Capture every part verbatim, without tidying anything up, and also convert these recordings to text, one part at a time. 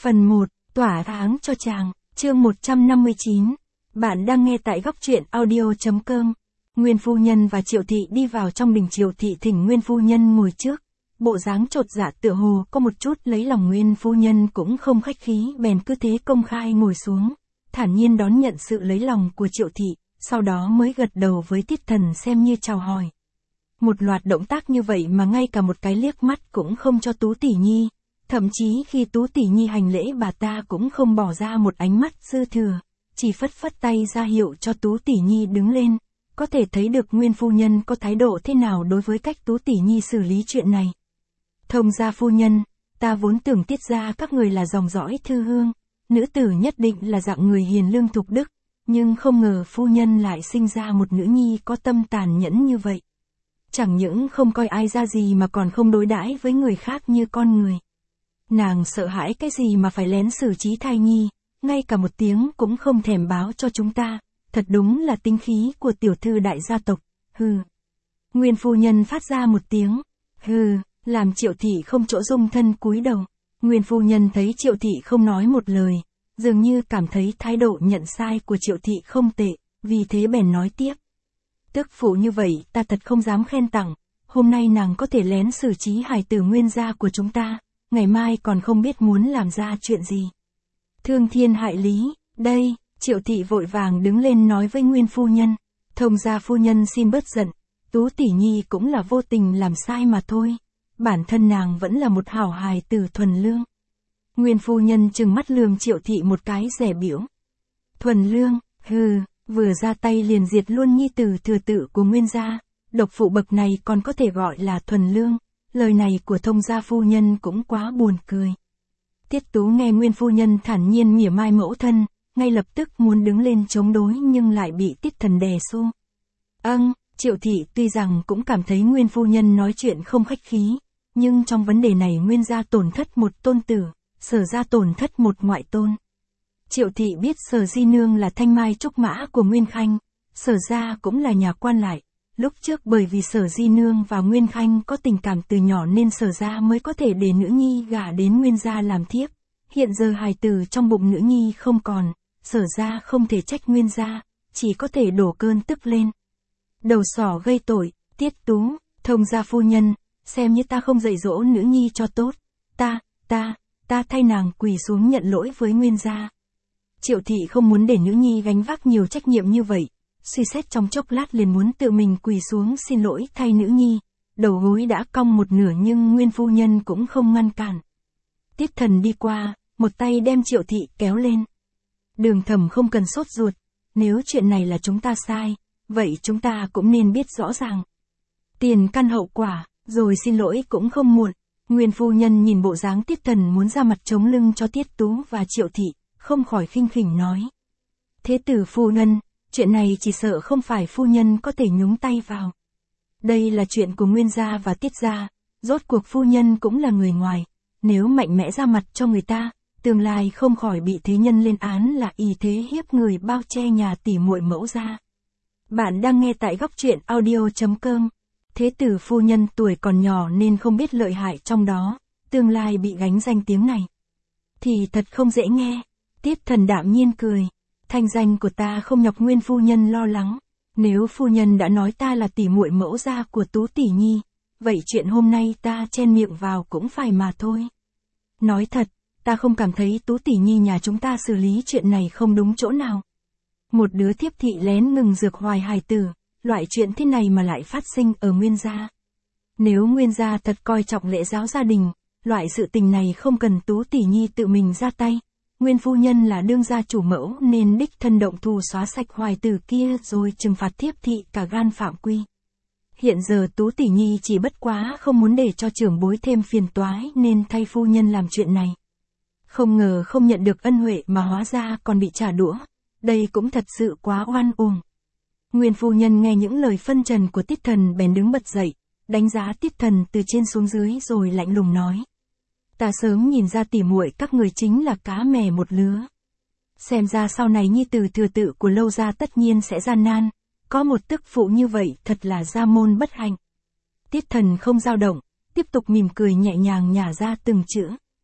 Phần một, tỏa tháng cho chàng, chương một trăm năm mươi chín. Bạn đang nghe tại góc truyện audio chấm com. Nguyên phu nhân và Triệu thị đi vào trong đình. Triệu thị thỉnh Nguyên phu nhân ngồi trước. Bộ dáng chột dạ tựa hồ có một chút lấy lòng. Nguyên phu nhân cũng không khách khí, bèn cứ thế công khai ngồi xuống, thản nhiên đón nhận sự lấy lòng của Triệu thị, sau đó mới gật đầu với Tiết Thần xem như chào hỏi. Một loạt động tác như vậy mà ngay cả một cái liếc mắt cũng không cho Tú tỷ nhi. Thậm chí khi Tú tỷ nhi hành lễ bà ta cũng không bỏ ra một ánh mắt dư thừa, chỉ phất phất tay ra hiệu cho Tú tỷ nhi đứng lên. Có thể thấy được Nguyên phu nhân có thái độ thế nào đối với cách Tú tỷ nhi xử lý chuyện này. Thông gia phu nhân, ta vốn tưởng Tiết gia các người là dòng dõi thư hương, nữ tử nhất định là dạng người hiền lương thục đức, nhưng không ngờ phu nhân lại sinh ra một nữ nhi có tâm tàn nhẫn như vậy. Chẳng những không coi ai ra gì mà còn không đối đãi với người khác như con người. Nàng sợ hãi cái gì mà phải lén xử trí thai nhi, ngay cả một tiếng cũng không thèm báo cho chúng ta, thật đúng là tính khí của tiểu thư đại gia tộc, hừ. Nguyên phu nhân phát ra một tiếng, hừ, làm Triệu thị không chỗ dung thân cúi đầu. Nguyên phu nhân thấy Triệu thị không nói một lời, dường như cảm thấy thái độ nhận sai của Triệu thị không tệ, vì thế bèn nói tiếp. Tức phụ như vậy ta thật không dám khen tặng, hôm nay nàng có thể lén xử trí hài tử Nguyên gia của chúng ta, ngày mai còn không biết muốn làm ra chuyện gì. Thương thiên hại lý, đây, Triệu thị vội vàng đứng lên nói với Nguyên phu nhân, thông gia phu nhân xin bớt giận, Tú tỷ nhi cũng là vô tình làm sai mà thôi, bản thân nàng vẫn là một hảo hài tử thuần lương. Nguyên phu nhân trừng mắt lườm Triệu thị một cái dè biểu. Thuần lương, hừ, vừa ra tay liền diệt luôn nhi tử thừa tự của Nguyên gia, độc phụ bậc này còn có thể gọi là thuần lương. Lời này của thông gia phu nhân cũng quá buồn cười. Tiết Tú nghe Nguyên phu nhân thản nhiên mỉa mai mẫu thân, ngay lập tức muốn đứng lên chống đối nhưng lại bị Tiết Thần đè xô. Âng, Triệu thị tuy rằng cũng cảm thấy Nguyên phu nhân nói chuyện không khách khí, nhưng trong vấn đề này Nguyên gia tổn thất một tôn tử, Sở gia tổn thất một ngoại tôn. Triệu thị biết Sở di nương là thanh mai trúc mã của Nguyên Khanh, Sở gia cũng là nhà quan lại. Lúc trước bởi vì Sở di nương và Nguyên Khanh có tình cảm từ nhỏ nên Sở gia mới có thể để nữ nhi gả đến Nguyên gia làm thiếp. Hiện giờ hài tử trong bụng nữ nhi không còn, Sở gia không thể trách Nguyên gia, chỉ có thể đổ cơn tức lên. Đầu sỏ gây tội, Tiết Tú, thông gia phu nhân, xem như ta không dạy dỗ nữ nhi cho tốt, ta, ta, ta thay nàng quỳ xuống nhận lỗi với Nguyên gia. Triệu thị không muốn để nữ nhi gánh vác nhiều trách nhiệm như vậy. Suy xét trong chốc lát liền muốn tự mình quỳ xuống xin lỗi thay nữ nhi, đầu gối đã cong một nửa nhưng Nguyên phu nhân cũng không ngăn cản. Tiết Thần đi qua, một tay đem Triệu thị kéo lên. Đường Thẩm không cần sốt ruột, nếu chuyện này là chúng ta sai, vậy chúng ta cũng nên biết rõ ràng tiền căn hậu quả, rồi xin lỗi cũng không muộn. Nguyên phu nhân nhìn bộ dáng Tiết Thần muốn ra mặt chống lưng cho Tiết Tú và Triệu thị, không khỏi khinh khỉnh nói. Thế tử phu nhân, chuyện này chỉ sợ không phải phu nhân có thể nhúng tay vào. Đây là chuyện của Nguyên gia và Tiết gia, rốt cuộc phu nhân cũng là người ngoài, nếu mạnh mẽ ra mặt cho người ta, tương lai không khỏi bị thế nhân lên án là y thế hiếp người bao che nhà tỉ muội mẫu gia. Bạn đang nghe tại góc truyện audio chấm com. Thế tử phu nhân tuổi còn nhỏ nên không biết lợi hại trong đó, tương lai bị gánh danh tiếng này thì thật không dễ nghe. Tiết Thần đạm nhiên cười. Thanh danh của ta không nhọc Nguyên phu nhân lo lắng, nếu phu nhân đã nói ta là tỉ muội mẫu gia của Tú tỷ nhi, vậy chuyện hôm nay ta chen miệng vào cũng phải mà thôi. Nói thật, ta không cảm thấy Tú tỷ nhi nhà chúng ta xử lý chuyện này không đúng chỗ nào. Một đứa thiếp thị lén ngừng dược hoài hài tử, loại chuyện thế này mà lại phát sinh ở Nguyên gia. Nếu Nguyên gia thật coi trọng lễ giáo gia đình, loại sự tình này không cần Tú tỷ nhi tự mình ra tay. Nguyên phu nhân là đương gia chủ mẫu nên đích thân động thủ xóa sạch hoài tử kia rồi trừng phạt thiếp thị cả gan phạm quy. Hiện giờ Tú tỷ nhi chỉ bất quá không muốn để cho trưởng bối thêm phiền toái nên thay phu nhân làm chuyện này. Không ngờ không nhận được ân huệ mà hóa ra còn bị trả đũa, đây cũng thật sự quá oan uổng. Nguyên phu nhân nghe những lời phân trần của Tiết Thần bèn đứng bật dậy, đánh giá Tiết Thần từ trên xuống dưới rồi lạnh lùng nói. Ta sớm nhìn ra tỉ muội các người chính là cá mè một lứa. Xem ra sau này nhi tử thừa tự của Lâu gia tất nhiên sẽ gian nan, có một tức phụ như vậy thật là gia môn bất hạnh. Tiết Thần không dao động, tiếp tục mỉm cười nhẹ nhàng nhả ra từng chữ.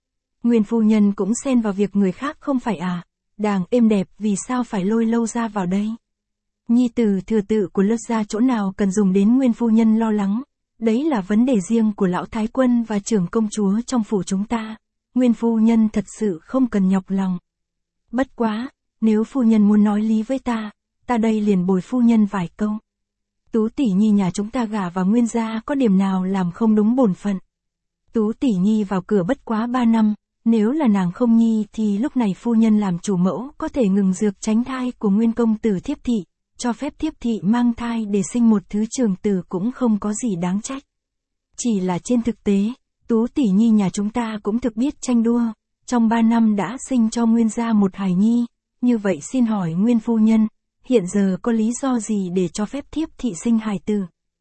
Nguyên phu nhân cũng xen vào việc người khác không phải à, đàng êm đẹp vì sao phải lôi Lâu gia vào đây. Nhi tử thừa tự của Lư gia chỗ nào cần dùng đến nguyên phu nhân lo lắng, đấy là vấn đề riêng của lão thái quân và trưởng công chúa trong phủ chúng ta, nguyên phu nhân thật sự không cần nhọc lòng. Bất quá, nếu phu nhân muốn nói lý với ta, ta đây liền bồi phu nhân vài câu. Tú tỷ nhi nhà chúng ta gả vào Nguyên gia có điểm nào làm không đúng bổn phận. Tú tỷ nhi vào cửa bất quá ba năm, nếu là nàng không nhi thì lúc này phu nhân làm chủ mẫu có thể ngừng dược tránh thai của nguyên công tử thiếp thị, cho phép thiếp thị mang thai để sinh một thứ trường tử cũng không có gì đáng trách. Chỉ là trên thực tế, Tú tỷ nhi nhà chúng ta cũng thực biết tranh đua, trong ba năm đã sinh cho Nguyên gia một hài nhi, như vậy xin hỏi Nguyên phu nhân, hiện giờ có lý do gì để cho phép thiếp thị sinh hài tử?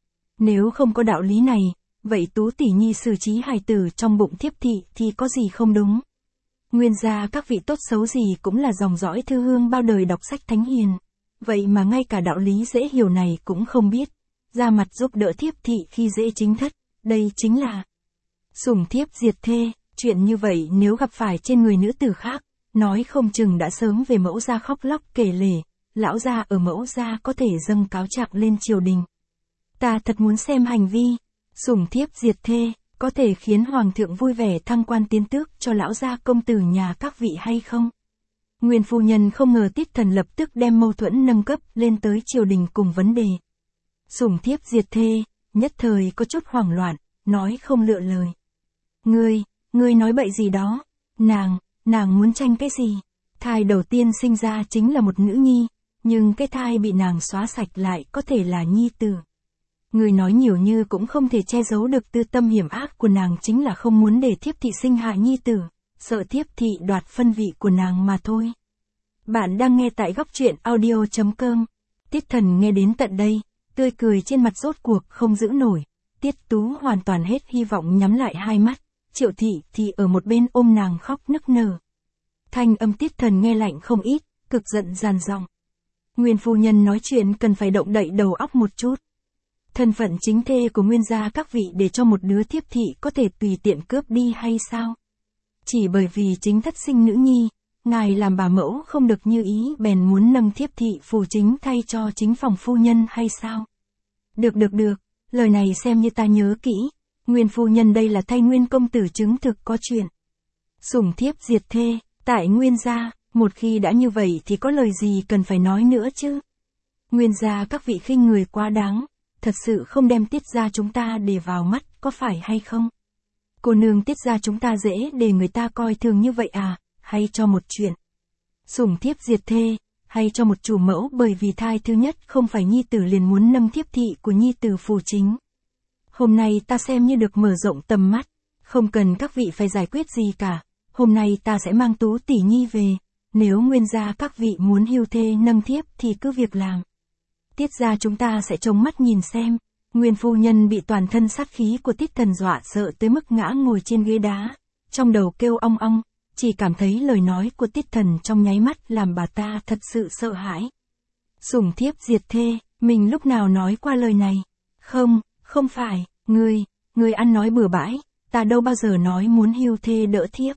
Nếu không có đạo lý này, vậy Tú tỷ nhi xử trí hài tử trong bụng thiếp thị thì có gì không đúng? Nguyên gia các vị tốt xấu gì cũng là dòng dõi thư hương bao đời đọc sách thánh hiền, vậy mà ngay cả đạo lý dễ hiểu này cũng không biết, ra mặt giúp đỡ thiếp thị khi dễ chính thất, đây chính là sủng thiếp diệt thê. Chuyện như vậy nếu gặp phải trên người nữ tử khác, nói không chừng đã sớm về mẫu gia khóc lóc kể lể, lão gia ở mẫu gia có thể dâng cáo trạng lên triều đình. Ta thật muốn xem hành vi sủng thiếp diệt thê có thể khiến hoàng thượng vui vẻ thăng quan tiến tước cho lão gia công tử nhà các vị hay không. Nguyên phu nhân không ngờ Tiết Thần lập tức đem mâu thuẫn nâng cấp lên tới triều đình cùng vấn đề sủng thiếp diệt thê, nhất thời có chút hoảng loạn, nói không lựa lời. Ngươi, ngươi nói bậy gì đó? Nàng, nàng muốn tranh cái gì? Thai đầu tiên sinh ra chính là một nữ nhi, nhưng cái thai bị nàng xóa sạch lại có thể là nhi tử. Ngươi nói nhiều như cũng không thể che giấu được tư tâm hiểm ác của nàng chính là không muốn để thiếp thị sinh hạ nhi tử, sợ thiếp thị đoạt phân vị của nàng mà thôi. Bạn đang nghe tại góc truyện audio chấm com. Tiết Thần nghe đến tận đây, tươi cười trên mặt rốt cuộc không giữ nổi. Tiết Tú hoàn toàn hết hy vọng nhắm lại hai mắt, Triệu thị thì ở một bên ôm nàng khóc nức nở. Thanh âm Tiết Thần nghe lạnh không ít, cực giận giàn giọng. Nguyên phu nhân nói chuyện cần phải động đậy đầu óc một chút. Thân phận chính thê của Nguyên gia các vị để cho một đứa thiếp thị có thể tùy tiện cướp đi hay sao? Chỉ bởi vì chính thất sinh nữ nhi, ngài làm bà mẫu không được như ý bèn muốn nâng thiếp thị phù chính thay cho chính phòng phu nhân hay sao? Được được được, lời này xem như ta nhớ kỹ, Nguyên phu nhân đây là thay Nguyên công tử chứng thực có chuyện sủng thiếp diệt thê, tại Nguyên gia, một khi đã như vậy thì có lời gì cần phải nói nữa chứ? Nguyên gia các vị khinh người quá đáng, thật sự không đem Tiết gia chúng ta để vào mắt, có phải hay không? Cô nương Tiết gia chúng ta dễ để người ta coi thường như vậy à, hay cho một chuyện sủng thiếp diệt thê, hay cho một chủ mẫu bởi vì thai thứ nhất không phải nhi tử liền muốn nâng thiếp thị của nhi tử phù chính. Hôm nay ta xem như được mở rộng tầm mắt, không cần các vị phải giải quyết gì cả, hôm nay ta sẽ mang Tú tỷ nhi về, nếu Nguyên gia các vị muốn hưu thê nâng thiếp thì cứ việc làm. Tiết gia chúng ta sẽ trông mắt nhìn xem. Nguyên phu nhân bị toàn thân sát khí của Tiết Thần dọa sợ tới mức ngã ngồi trên ghế đá, trong đầu kêu ong ong, chỉ cảm thấy lời nói của Tiết Thần trong nháy mắt làm bà ta thật sự sợ hãi. Sủng thiếp diệt thê, mình lúc nào nói qua lời này? Không, không phải, ngươi, ngươi ăn nói bừa bãi, ta đâu bao giờ nói muốn hưu thê đỡ thiếp.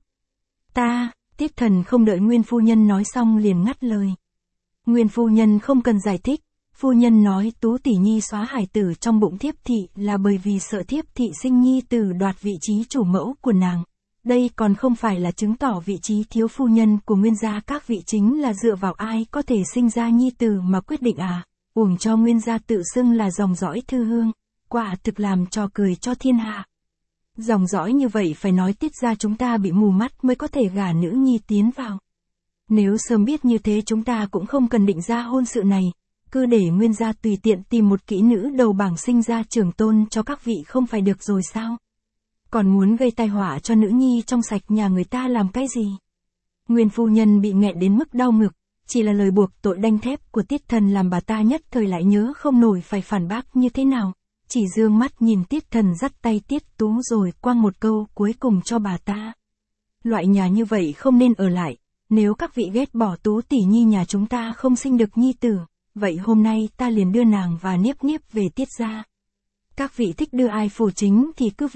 Ta, Tiết Thần không đợi Nguyên phu nhân nói xong liền ngắt lời. Nguyên phu nhân không cần giải thích, phu nhân nói Tú tỷ nhi xóa hài tử trong bụng thiếp thị là bởi vì sợ thiếp thị sinh nhi tử đoạt vị trí chủ mẫu của nàng. Đây còn không phải là chứng tỏ vị trí thiếu phu nhân của Nguyên gia các vị chính là dựa vào ai có thể sinh ra nhi tử mà quyết định à, uổng cho Nguyên gia tự xưng là dòng dõi thư hương, quả thực làm trò cười cho thiên hạ. Dòng dõi như vậy phải nói Tiết gia chúng ta bị mù mắt mới có thể gả nữ nhi tiến vào. Nếu sớm biết như thế chúng ta cũng không cần định ra hôn sự này, cứ để Nguyên gia tùy tiện tìm một kỹ nữ đầu bảng sinh ra trưởng tôn cho các vị không phải được rồi sao? Còn muốn gây tai họa cho nữ nhi trong sạch nhà người ta làm cái gì? Nguyên phu nhân bị nghẹn đến mức đau ngực, chỉ là lời buộc tội đanh thép của Tiết Thần làm bà ta nhất thời lại nhớ không nổi phải phản bác như thế nào, chỉ dương mắt nhìn Tiết Thần dắt tay Tiết Tú rồi quăng một câu cuối cùng cho bà ta. Loại nhà như vậy không nên ở lại, nếu các vị ghét bỏ Tú tỷ nhi nhà chúng ta không sinh được nhi tử, vậy hôm nay ta liền đưa nàng và Niếp Niếp về Tiết gia. Các vị thích đưa ai phù chính thì cứ việc,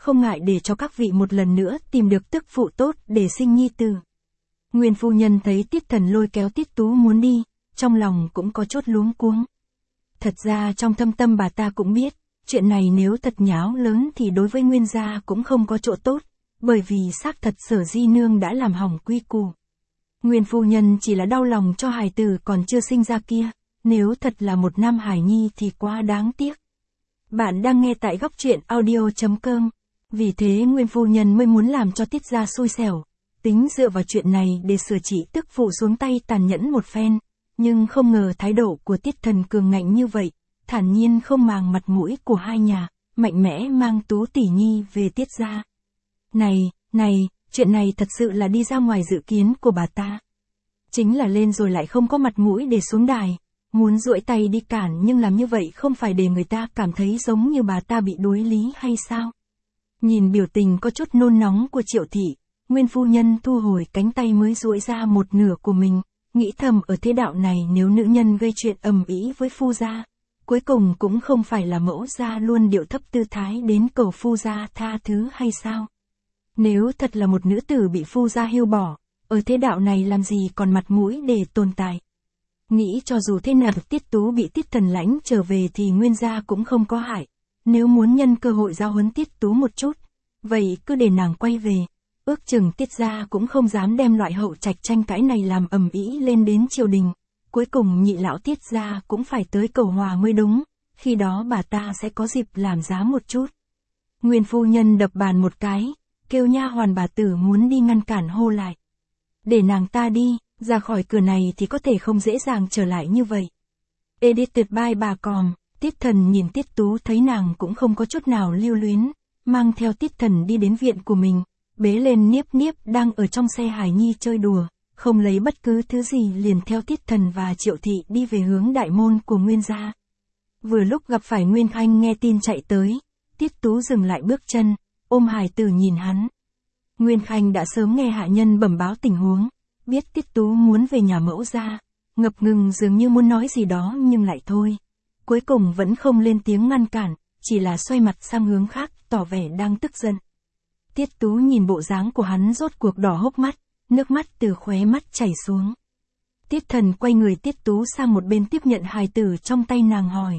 không ngại để cho các vị một lần nữa tìm được tức phụ tốt để sinh nhi tử. Nguyên phu nhân thấy Tiết Thần lôi kéo Tiết Tú muốn đi, trong lòng cũng có chút luống cuống. Thật ra trong thâm tâm bà ta cũng biết, chuyện này nếu thật nháo lớn thì đối với Nguyên gia cũng không có chỗ tốt, bởi vì xác thật Sở Di Nương đã làm hỏng quy củ. Nguyên phu nhân chỉ là đau lòng cho hài tử còn chưa sinh ra kia, nếu thật là một nam hài nhi thì quá đáng tiếc. Bạn đang nghe tại góc truyện audio chấm com, vì thế Nguyên phu nhân mới muốn làm cho Tiết gia xui xẻo, tính dựa vào chuyện này để sửa chỉ tức phụ xuống tay tàn nhẫn một phen, nhưng không ngờ thái độ của Tiết Thần cường ngạnh như vậy, thản nhiên không màng mặt mũi của hai nhà, mạnh mẽ mang Tú tỷ nhi về Tiết gia. Này, này, chuyện này thật sự là đi ra ngoài dự kiến của bà ta. Chính là lên rồi lại không có mặt mũi để xuống đài, muốn duỗi tay đi cản nhưng làm như vậy không phải để người ta cảm thấy giống như bà ta bị đối lý hay sao? Nhìn biểu tình có chút nôn nóng của Triệu thị, Nguyên phu nhân thu hồi cánh tay mới duỗi ra một nửa của mình, nghĩ thầm ở thế đạo này nếu nữ nhân gây chuyện ầm ĩ với phu gia, cuối cùng cũng không phải là mẫu gia luôn điệu thấp tư thái đến cầu phu gia tha thứ hay sao? Nếu thật là một nữ tử bị phu gia hiêu bỏ, ở thế đạo này làm gì còn mặt mũi để tồn tại? Nghĩ cho dù thế nào Tiết Tú bị Tiết Thần lãnh trở về thì Nguyên gia cũng không có hại. Nếu muốn nhân cơ hội giao huấn Tiết Tú một chút, vậy cứ để nàng quay về. Ước chừng Tiết gia cũng không dám đem loại hậu trạch tranh cãi này làm ầm ĩ lên đến triều đình. Cuối cùng nhị lão Tiết gia cũng phải tới cầu hòa mới đúng, khi đó bà ta sẽ có dịp làm giá một chút. Nguyên phu nhân đập bàn một cái, kêu nha hoàn bà tử muốn đi ngăn cản hô lại. Để nàng ta đi, ra khỏi cửa này thì có thể không dễ dàng trở lại như vậy. Edited by bà Còm, Tiết Thần nhìn Tiết Tú thấy nàng cũng không có chút nào lưu luyến, mang theo Tiết Thần đi đến viện của mình, bế lên Niếp Niếp đang ở trong xe hài nhi chơi đùa, không lấy bất cứ thứ gì liền theo Tiết Thần và Triệu thị đi về hướng đại môn của Nguyên gia. Vừa lúc gặp phải Nguyên Khanh nghe tin chạy tới, Tiết Tú dừng lại bước chân, ôm hài tử nhìn hắn. Nguyên Khanh đã sớm nghe hạ nhân bẩm báo tình huống, biết Tiết Tú muốn về nhà mẫu gia, ngập ngừng dường như muốn nói gì đó nhưng lại thôi. Cuối cùng vẫn không lên tiếng ngăn cản, chỉ là xoay mặt sang hướng khác, tỏ vẻ đang tức giận. Tiết Tú nhìn bộ dáng của hắn rốt cuộc đỏ hốc mắt, nước mắt từ khóe mắt chảy xuống. Tiết Thần quay người Tiết Tú sang một bên tiếp nhận hài tử trong tay nàng hỏi.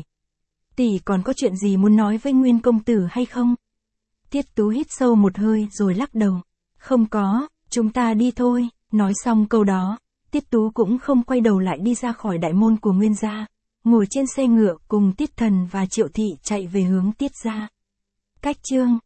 Tỷ còn có chuyện gì muốn nói với Nguyên công tử hay không? Tiết Tú hít sâu một hơi rồi lắc đầu. Không có, chúng ta đi thôi. Nói xong câu đó, Tiết Tú cũng không quay đầu lại đi ra khỏi đại môn của Nguyên gia, ngồi trên xe ngựa cùng Tiết Thần và Triệu thị chạy về hướng Tiết gia. Cách chương